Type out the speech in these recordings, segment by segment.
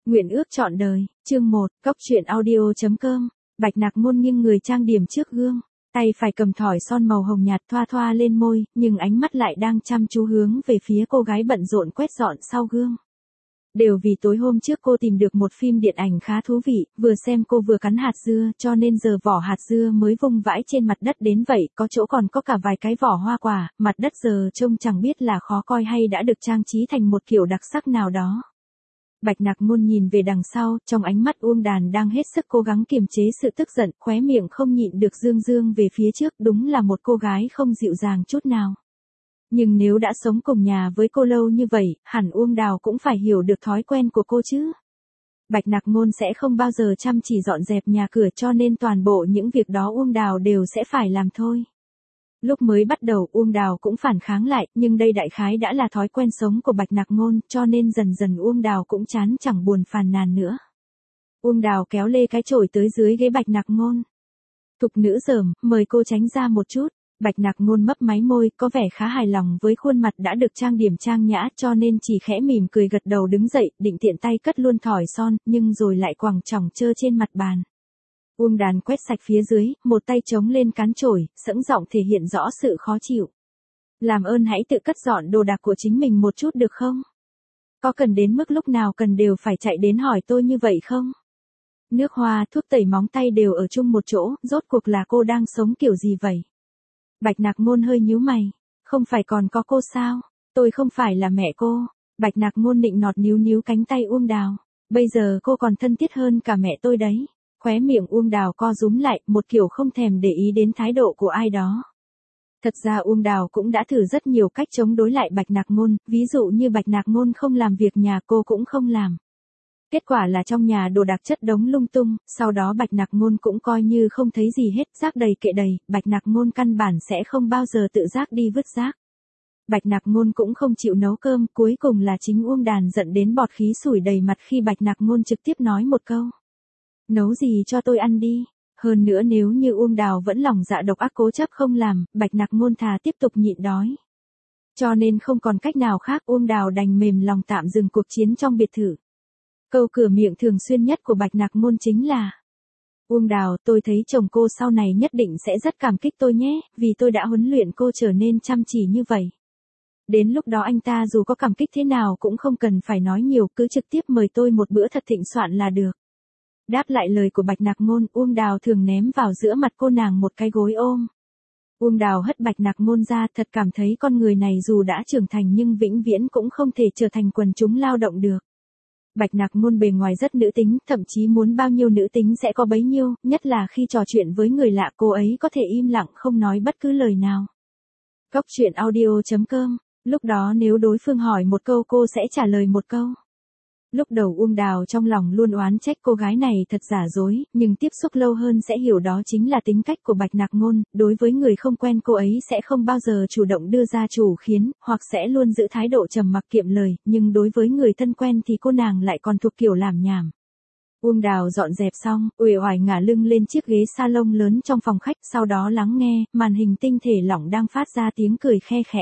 Nguyện ước trọn đời, chương 1, Cóc truyện audio.com. Bạch Nặc Môn nghiêng người trang điểm trước gương, tay phải cầm thỏi son màu hồng nhạt thoa thoa lên môi, nhưng ánh mắt lại đang chăm chú hướng về phía cô gái bận rộn quét dọn sau gương. Đều vì tối hôm trước cô tìm được một phim điện ảnh khá thú vị, vừa xem cô vừa cắn hạt dưa, cho nên giờ vỏ hạt dưa mới vung vãi trên mặt đất đến vậy, có chỗ còn có cả vài cái vỏ hoa quả, mặt đất giờ trông chẳng biết là khó coi hay đã được trang trí thành một kiểu đặc sắc nào đó. Bạch Nặc Môn nhìn về đằng sau, trong ánh mắt Uông Đàn đang hết sức cố gắng kiềm chế sự tức giận, khóe miệng không nhịn được dương dương về phía trước, đúng là một cô gái không dịu dàng chút nào. Nhưng nếu đã sống cùng nhà với cô lâu như vậy, hẳn Uông Đào cũng phải hiểu được thói quen của cô chứ. Bạch Nặc Môn sẽ không bao giờ chăm chỉ dọn dẹp nhà cửa, cho nên toàn bộ những việc đó Uông Đào đều sẽ phải làm thôi. Lúc mới bắt đầu Uông Đào cũng phản kháng lại, nhưng đây đại khái đã là thói quen sống của Bạch Nặc Môn, cho nên dần dần Uông Đào cũng chán chẳng buồn phàn nàn nữa. Uông Đào kéo lê cái chổi tới dưới ghế Bạch Nặc Môn. Thục nữ dởm, mời cô tránh ra một chút. Bạch Nặc Môn mấp máy môi, có vẻ khá hài lòng với khuôn mặt đã được trang điểm trang nhã, cho nên chỉ khẽ mỉm cười gật đầu đứng dậy, định tiện tay cất luôn thỏi son, nhưng rồi lại quẳng chỏng trơ trên mặt bàn. Uông Đàn quét sạch phía dưới, một tay chống lên cán chổi, sẫng giọng thể hiện rõ sự khó chịu. Làm ơn hãy tự cất dọn đồ đạc của chính mình một chút được không? Có cần đến mức lúc nào cần đều phải chạy đến hỏi tôi như vậy không? Nước hoa, thuốc tẩy móng tay đều ở chung một chỗ, rốt cuộc là cô đang sống kiểu gì vậy? Bạch Nặc Môn hơi nhíu mày. Không phải còn có cô sao? Tôi không phải là mẹ cô. Bạch Nặc Môn nịnh nọt níu cánh tay Uông Đào. Bây giờ cô còn thân thiết hơn cả mẹ tôi đấy. Khóe miệng Uông Đào co rúm lại, một kiểu không thèm để ý đến thái độ của ai đó. Thật ra Uông Đào cũng đã thử rất nhiều cách chống đối lại Bạch Nặc Môn, ví dụ như Bạch Nặc Môn không làm việc nhà cô cũng không làm. Kết quả là trong nhà đồ đạc chất đống lung tung, sau đó Bạch Nặc Môn cũng coi như không thấy gì hết, rác đầy kệ đầy, Bạch Nặc Môn căn bản sẽ không bao giờ tự giác đi vứt rác. Bạch Nặc Môn cũng không chịu nấu cơm, cuối cùng là chính Uông Đàn giận đến bọt khí sủi đầy mặt khi Bạch Nặc Môn trực tiếp nói một câu. Nấu gì cho tôi ăn đi. Hơn nữa nếu như Uông Đào vẫn lòng dạ độc ác cố chấp không làm, Bạch Nặc Môn thà tiếp tục nhịn đói. Cho nên không còn cách nào khác, Uông Đào đành mềm lòng tạm dừng cuộc chiến trong biệt thự. Câu cửa miệng thường xuyên nhất của Bạch Nặc Môn chính là: Uông Đào, tôi thấy chồng cô sau này nhất định sẽ rất cảm kích tôi nhé, vì tôi đã huấn luyện cô trở nên chăm chỉ như vậy. Đến lúc đó anh ta dù có cảm kích thế nào cũng không cần phải nói nhiều, cứ trực tiếp mời tôi một bữa thật thịnh soạn là được. Đáp lại lời của Bạch Nặc Môn, Uông Đào thường ném vào giữa mặt cô nàng một cái gối ôm. Uông Đào hất Bạch Nặc Môn ra, thật cảm thấy con người này dù đã trưởng thành nhưng vĩnh viễn cũng không thể trở thành quần chúng lao động được. Bạch Nặc Môn bề ngoài rất nữ tính, thậm chí muốn bao nhiêu nữ tính sẽ có bấy nhiêu, nhất là khi trò chuyện với người lạ cô ấy có thể im lặng không nói bất cứ lời nào. Cóc truyện audio.com, lúc đó nếu đối phương hỏi một câu cô sẽ trả lời một câu. Lúc đầu Uông Đào trong lòng luôn oán trách cô gái này thật giả dối, nhưng tiếp xúc lâu hơn sẽ hiểu đó chính là tính cách của Bạch Nặc Môn, đối với người không quen cô ấy sẽ không bao giờ chủ động đưa ra chủ khiến, hoặc sẽ luôn giữ thái độ trầm mặc kiệm lời, nhưng đối với người thân quen thì cô nàng lại còn thuộc kiểu làm nhảm. Uông Đào dọn dẹp xong, uể oải ngả lưng lên chiếc ghế salon lớn trong phòng khách, sau đó lắng nghe, màn hình tinh thể lỏng đang phát ra tiếng cười khe khẽ.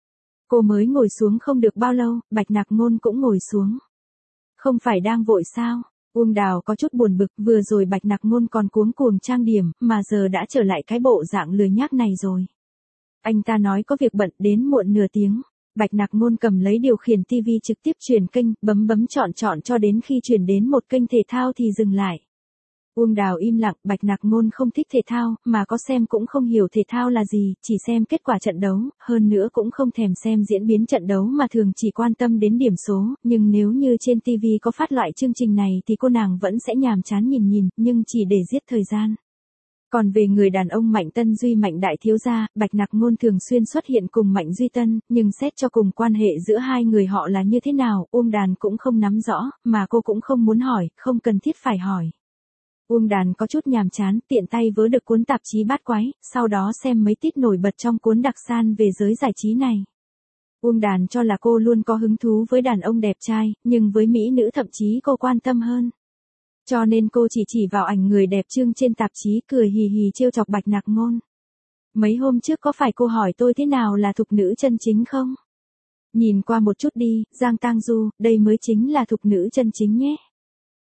Cô mới ngồi xuống không được bao lâu, Bạch Nặc Môn cũng ngồi xuống. Không phải đang vội sao? Uông Đào có chút buồn bực, vừa rồi Bạch Nặc Môn còn cuống cuồng trang điểm, mà giờ đã trở lại cái bộ dạng lười nhác này rồi. Anh ta nói có việc bận, đến muộn nửa tiếng. Bạch Nặc Môn cầm lấy điều khiển TV trực tiếp chuyển kênh, bấm chọn cho đến khi chuyển đến một kênh thể thao thì dừng lại. Uông Đào im lặng, Bạch Nặc Môn không thích thể thao, mà có xem cũng không hiểu thể thao là gì, chỉ xem kết quả trận đấu, hơn nữa cũng không thèm xem diễn biến trận đấu mà thường chỉ quan tâm đến điểm số, nhưng nếu như trên TV có phát loại chương trình này thì cô nàng vẫn sẽ nhàm chán nhìn, nhưng chỉ để giết thời gian. Còn về người đàn ông Mạnh Tân Duy Mạnh đại thiếu gia, Bạch Nặc Môn thường xuyên xuất hiện cùng Mạnh Duy Tân, nhưng xét cho cùng quan hệ giữa hai người họ là như thế nào, Uông Đàn cũng không nắm rõ, mà cô cũng không muốn hỏi, không cần thiết phải hỏi. Uông Đàn có chút nhàm chán, tiện tay vớ được cuốn tạp chí Bát Quái, sau đó xem mấy tít nổi bật trong cuốn đặc san về giới giải trí này. Uông Đàn cho là cô luôn có hứng thú với đàn ông đẹp trai, nhưng với mỹ nữ thậm chí cô quan tâm hơn. Cho nên cô chỉ vào ảnh người đẹp trưng trên tạp chí cười hì hì trêu chọc Bạch Nặc Môn. Mấy hôm trước có phải cô hỏi tôi thế nào là thục nữ chân chính không? Nhìn qua một chút đi, Giang Tang Du, đây mới chính là thục nữ chân chính nhé.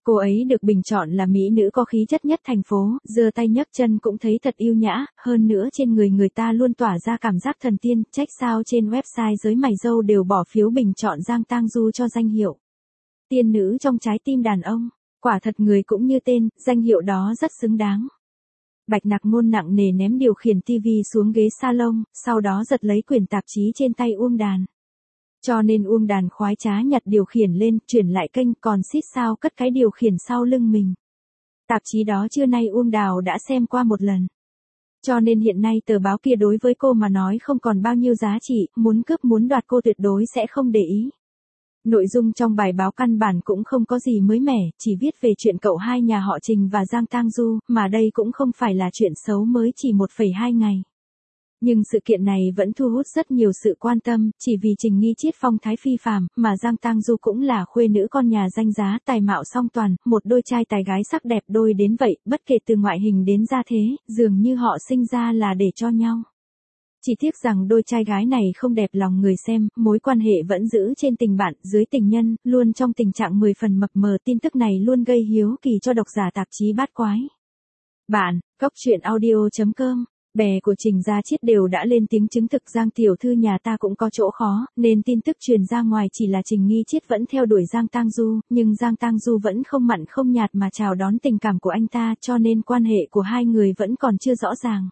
Cô ấy được bình chọn là mỹ nữ có khí chất nhất thành phố, giơ tay nhấc chân cũng thấy thật yêu nhã, hơn nữa trên người người ta luôn tỏa ra cảm giác thần tiên, trách sao trên website giới mày râu đều bỏ phiếu bình chọn Giang Tang Du cho danh hiệu tiên nữ trong trái tim đàn ông. Quả thật người cũng như tên, danh hiệu đó rất xứng đáng. Bạch Nặc Ngôn nặng nề ném điều khiển TV xuống ghế salon, sau đó giật lấy quyển tạp chí trên tay Uông Đàn. Cho nên Uông Đàn khoái trá nhặt điều khiển lên, chuyển lại kênh, còn xít sao cất cái điều khiển sau lưng mình. Tạp chí đó trưa nay Uông Đào đã xem qua một lần. Cho nên hiện nay tờ báo kia đối với cô mà nói không còn bao nhiêu giá trị, muốn cướp muốn đoạt cô tuyệt đối sẽ không để ý. Nội dung trong bài báo căn bản cũng không có gì mới mẻ, chỉ viết về chuyện cậu hai nhà họ Trình và Giang Tang Du, mà đây cũng không phải là chuyện xấu mới chỉ 1,2 ngày. Nhưng sự kiện này vẫn thu hút rất nhiều sự quan tâm, chỉ vì Trình Nghi Chiết phong thái phi phàm, mà Giang Tang Du cũng là khuê nữ con nhà danh giá, tài mạo song toàn, một đôi trai tài gái sắc đẹp đôi đến vậy, bất kể từ ngoại hình đến gia thế, dường như họ sinh ra là để cho nhau. Chỉ tiếc rằng đôi trai gái này không đẹp lòng người xem, mối quan hệ vẫn giữ trên tình bạn, dưới tình nhân, luôn trong tình trạng 10 phần mập mờ. Tin tức này luôn gây hiếu kỳ cho độc giả tạp chí Bát Quái. Bạn, Goctruyện.audio.com, bè của Trình Gia Chiết đều đã lên tiếng chứng thực Giang tiểu thư nhà ta cũng có chỗ khó, nên tin tức truyền ra ngoài chỉ là Trình Nghi Chiết vẫn theo đuổi Giang Tang Du, nhưng Giang Tang Du vẫn không mặn không nhạt mà chào đón tình cảm của anh ta, cho nên quan hệ của hai người vẫn còn chưa rõ ràng.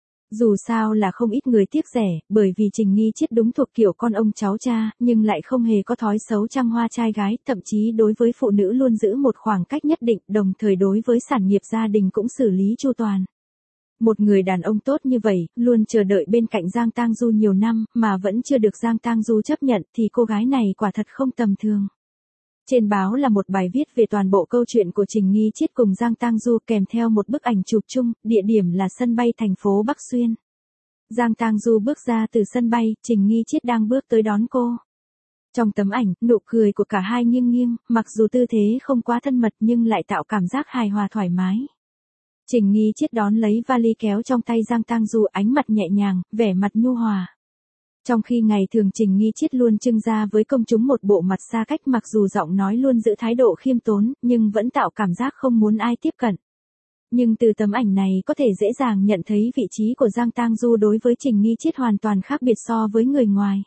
Dù sao là không ít người tiếc rẻ, bởi vì Trình Nghi Chiết đúng thuộc kiểu con ông cháu cha, nhưng lại không hề có thói xấu trăng hoa trai gái, thậm chí đối với phụ nữ luôn giữ một khoảng cách nhất định, đồng thời đối với sản nghiệp gia đình cũng xử lý chu toàn. Một người đàn ông tốt như vậy, luôn chờ đợi bên cạnh Giang Tang Du nhiều năm, mà vẫn chưa được Giang Tang Du chấp nhận, thì cô gái này quả thật không tầm thường. Trên báo là một bài viết về toàn bộ câu chuyện của Trình Nghi Chiết cùng Giang Tang Du kèm theo một bức ảnh chụp chung, địa điểm là sân bay thành phố Bắc Xuyên. Giang Tang Du bước ra từ sân bay, Trình Nghi Chiết đang bước tới đón cô. Trong tấm ảnh, nụ cười của cả hai nghiêng nghiêng, mặc dù tư thế không quá thân mật nhưng lại tạo cảm giác hài hòa thoải mái. Trình Nghi Chiết đón lấy vali kéo trong tay Giang Tang Du, ánh mặt nhẹ nhàng, vẻ mặt nhu hòa. Trong khi ngày thường Trình Nghi Chiết luôn trưng ra với công chúng một bộ mặt xa cách, mặc dù giọng nói luôn giữ thái độ khiêm tốn, nhưng vẫn tạo cảm giác không muốn ai tiếp cận. Nhưng từ tấm ảnh này có thể dễ dàng nhận thấy vị trí của Giang Tang Du đối với Trình Nghi Chiết hoàn toàn khác biệt so với người ngoài.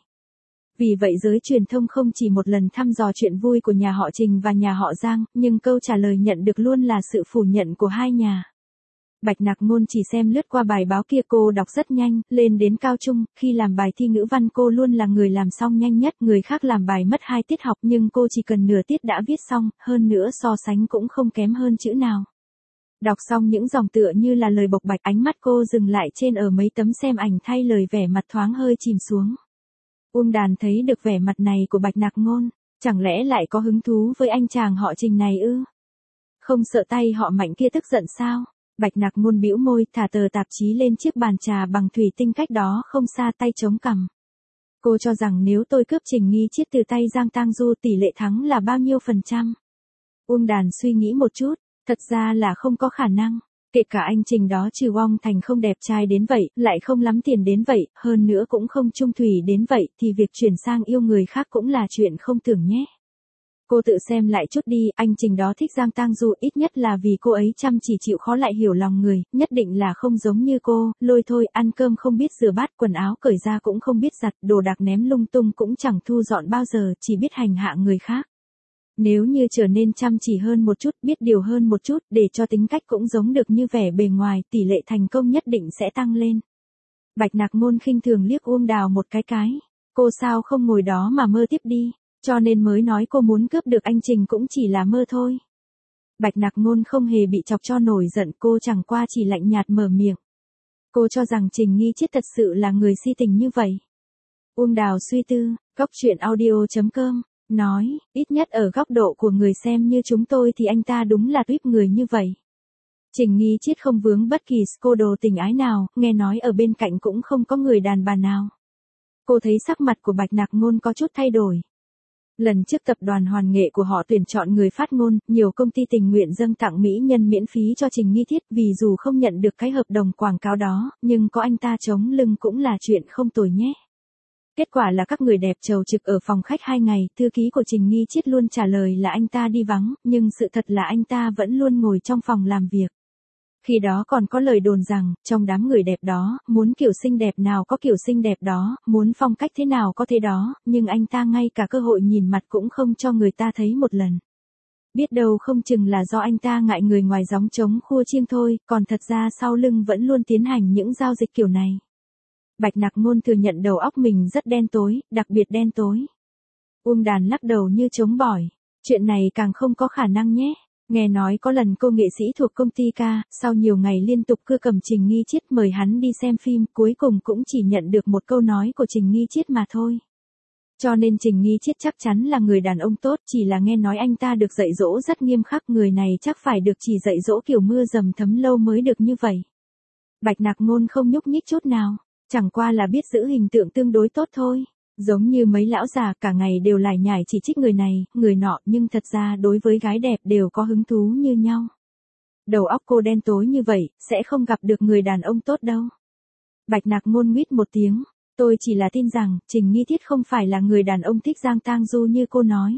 Vì vậy giới truyền thông không chỉ một lần thăm dò chuyện vui của nhà họ Trình và nhà họ Giang, nhưng câu trả lời nhận được luôn là sự phủ nhận của hai nhà. Bạch Nặc Ngôn chỉ xem lướt qua bài báo kia, cô đọc rất nhanh, lên đến cao trung, khi làm bài thi ngữ văn cô luôn là người làm xong nhanh nhất, người khác làm bài mất 2 tiết học nhưng cô chỉ cần nửa tiết đã viết xong, hơn nữa so sánh cũng không kém hơn chữ nào. Đọc xong những dòng tựa như là lời bộc bạch, ánh mắt cô dừng lại trên ở mấy tấm xem ảnh thay lời, vẻ mặt thoáng hơi chìm xuống. Uông Đàn thấy được vẻ mặt này của Bạch Nặc Ngôn, chẳng lẽ lại có hứng thú với anh chàng họ Trình này ư? Không sợ tay họ Mạnh kia tức giận sao? Bạch Nặc Ngôn bĩu môi, thả tờ tạp chí lên chiếc bàn trà bằng thủy tinh cách đó không xa, tay chống cằm. Cô cho rằng nếu tôi cướp Trình Nghi Chiết từ tay Giang Tang Du tỷ lệ thắng là bao nhiêu %? Uông Đàn suy nghĩ một chút, thật ra là không có khả năng. Kể cả anh Trình đó trừ Wong Thành không đẹp trai đến vậy, lại không lắm tiền đến vậy, hơn nữa cũng không trung thủy đến vậy, thì việc chuyển sang yêu người khác cũng là chuyện không tưởng nhé. Cô tự xem lại chút đi, anh Trình đó thích Giang Tang Du ít nhất là vì cô ấy chăm chỉ chịu khó lại hiểu lòng người, nhất định là không giống như cô, lôi thôi, ăn cơm không biết rửa bát, quần áo cởi ra cũng không biết giặt, đồ đạc ném lung tung cũng chẳng thu dọn bao giờ, chỉ biết hành hạ người khác. Nếu như trở nên chăm chỉ hơn một chút, biết điều hơn một chút, để cho tính cách cũng giống được như vẻ bề ngoài, tỷ lệ thành công nhất định sẽ tăng lên. Bạch Nặc Ngôn khinh thường liếc Uông Đào một cái. Cô sao không ngồi đó mà mơ tiếp đi, cho nên mới nói cô muốn cướp được anh Trình cũng chỉ là mơ thôi. Bạch Nặc Ngôn không hề bị chọc cho nổi giận, cô chẳng qua chỉ lạnh nhạt mở miệng. Cô cho rằng Trình Nghi Chiết thật sự là người si tình như vậy. Uông Đào suy tư, Goctruyện.audio.com nói, ít nhất ở góc độ của người xem như chúng tôi thì anh ta đúng là tuyếp người như vậy. Trình Nghi Chiết không vướng bất kỳ scandal tình ái nào, nghe nói ở bên cạnh cũng không có người đàn bà nào. Cô thấy sắc mặt của Bạch Nặc Ngôn có chút thay đổi. Lần trước tập đoàn Hoàn Nghệ của họ tuyển chọn người phát ngôn, nhiều công ty tình nguyện dâng tặng mỹ nhân miễn phí cho Trình Nghi Chiết, vì dù không nhận được cái hợp đồng quảng cáo đó, nhưng có anh ta chống lưng cũng là chuyện không tồi nhé. Kết quả là các người đẹp chầu trực ở phòng khách 2 ngày, thư ký của Trình Nghi Chiết luôn trả lời là anh ta đi vắng, nhưng sự thật là anh ta vẫn luôn ngồi trong phòng làm việc. Khi đó còn có lời đồn rằng, trong đám người đẹp đó, muốn kiểu xinh đẹp nào có kiểu xinh đẹp đó, muốn phong cách thế nào có thế đó, nhưng anh ta ngay cả cơ hội nhìn mặt cũng không cho người ta thấy một lần. Biết đâu không chừng là do anh ta ngại người ngoài gióng trống khua chiêng thôi, còn thật ra sau lưng vẫn luôn tiến hành những giao dịch kiểu này. Bạch Nặc Ngôn thừa nhận đầu óc mình rất đen tối, đặc biệt đen tối. Uông Đàn lắc đầu như chống bỏi. Chuyện này càng không có khả năng nhé. Nghe nói có lần cô nghệ sĩ thuộc công ty ca, sau nhiều ngày liên tục cưa cầm Trình Nghi Chiết mời hắn đi xem phim, cuối cùng cũng chỉ nhận được một câu nói của Trình Nghi Chiết mà thôi. Cho nên Trình Nghi Chiết chắc chắn là người đàn ông tốt, chỉ là nghe nói anh ta được dạy dỗ rất nghiêm khắc, người này chắc phải được chỉ dạy dỗ kiểu mưa dầm thấm lâu mới được như vậy. Bạch Nặc Ngôn không nhúc nhích chút nào, chẳng qua là biết giữ hình tượng tương đối tốt thôi. Giống như mấy lão già cả ngày đều lải nhải chỉ trích người này, người nọ, nhưng thật ra đối với gái đẹp đều có hứng thú như nhau. Đầu óc cô đen tối như vậy, sẽ không gặp được người đàn ông tốt đâu. Bạch Nặc Ngôn nguýt một tiếng, tôi chỉ là tin rằng, Trình Nghi Thiết không phải là người đàn ông thích Giang Tang Du như cô nói.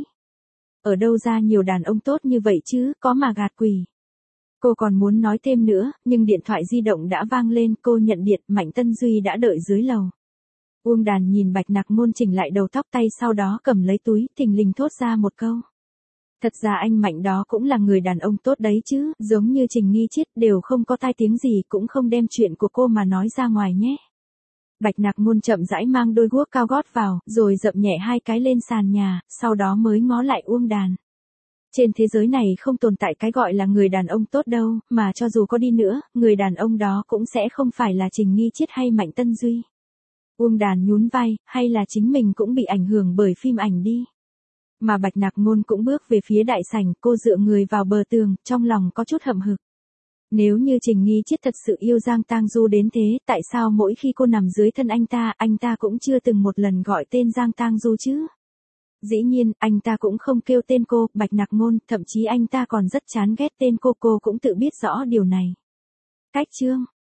Ở đâu ra nhiều đàn ông tốt như vậy chứ, có mà gạt quỷ. Cô còn muốn nói thêm nữa, nhưng điện thoại di động đã vang lên, cô nhận điện, Mạnh Tân Duy đã đợi dưới lầu. Uông Đàn nhìn Bạch Nặc Ngôn chỉnh lại đầu tóc tay sau đó cầm lấy túi, thình lình thốt ra một câu. Thật ra anh Mạnh đó cũng là người đàn ông tốt đấy chứ, giống như Trình Nghi Chiết đều không có tai tiếng gì cũng không đem chuyện của cô mà nói ra ngoài nhé. Bạch Nặc Ngôn chậm rãi mang đôi guốc cao gót vào, rồi dậm nhẹ 2 cái lên sàn nhà, sau đó mới ngó lại Uông Đàn. Trên thế giới này không tồn tại cái gọi là người đàn ông tốt đâu, mà cho dù có đi nữa, người đàn ông đó cũng sẽ không phải là Trình Nghi Chiết hay Mạnh Tân Duy. Uông Đàn nhún vai, hay là chính mình cũng bị ảnh hưởng bởi phim ảnh đi. Mà Bạch Nặc Ngôn cũng bước về phía đại sảnh, cô dựa người vào bờ tường, trong lòng có chút hậm hực. Nếu như Trình Nghi Chiết thật sự yêu Giang Tang Du đến thế, tại sao mỗi khi cô nằm dưới thân anh ta cũng chưa từng một lần gọi tên Giang Tang Du chứ? Dĩ nhiên, anh ta cũng không kêu tên cô, Bạch Nặc Ngôn, thậm chí anh ta còn rất chán ghét tên cô cũng tự biết rõ điều này. Cách chương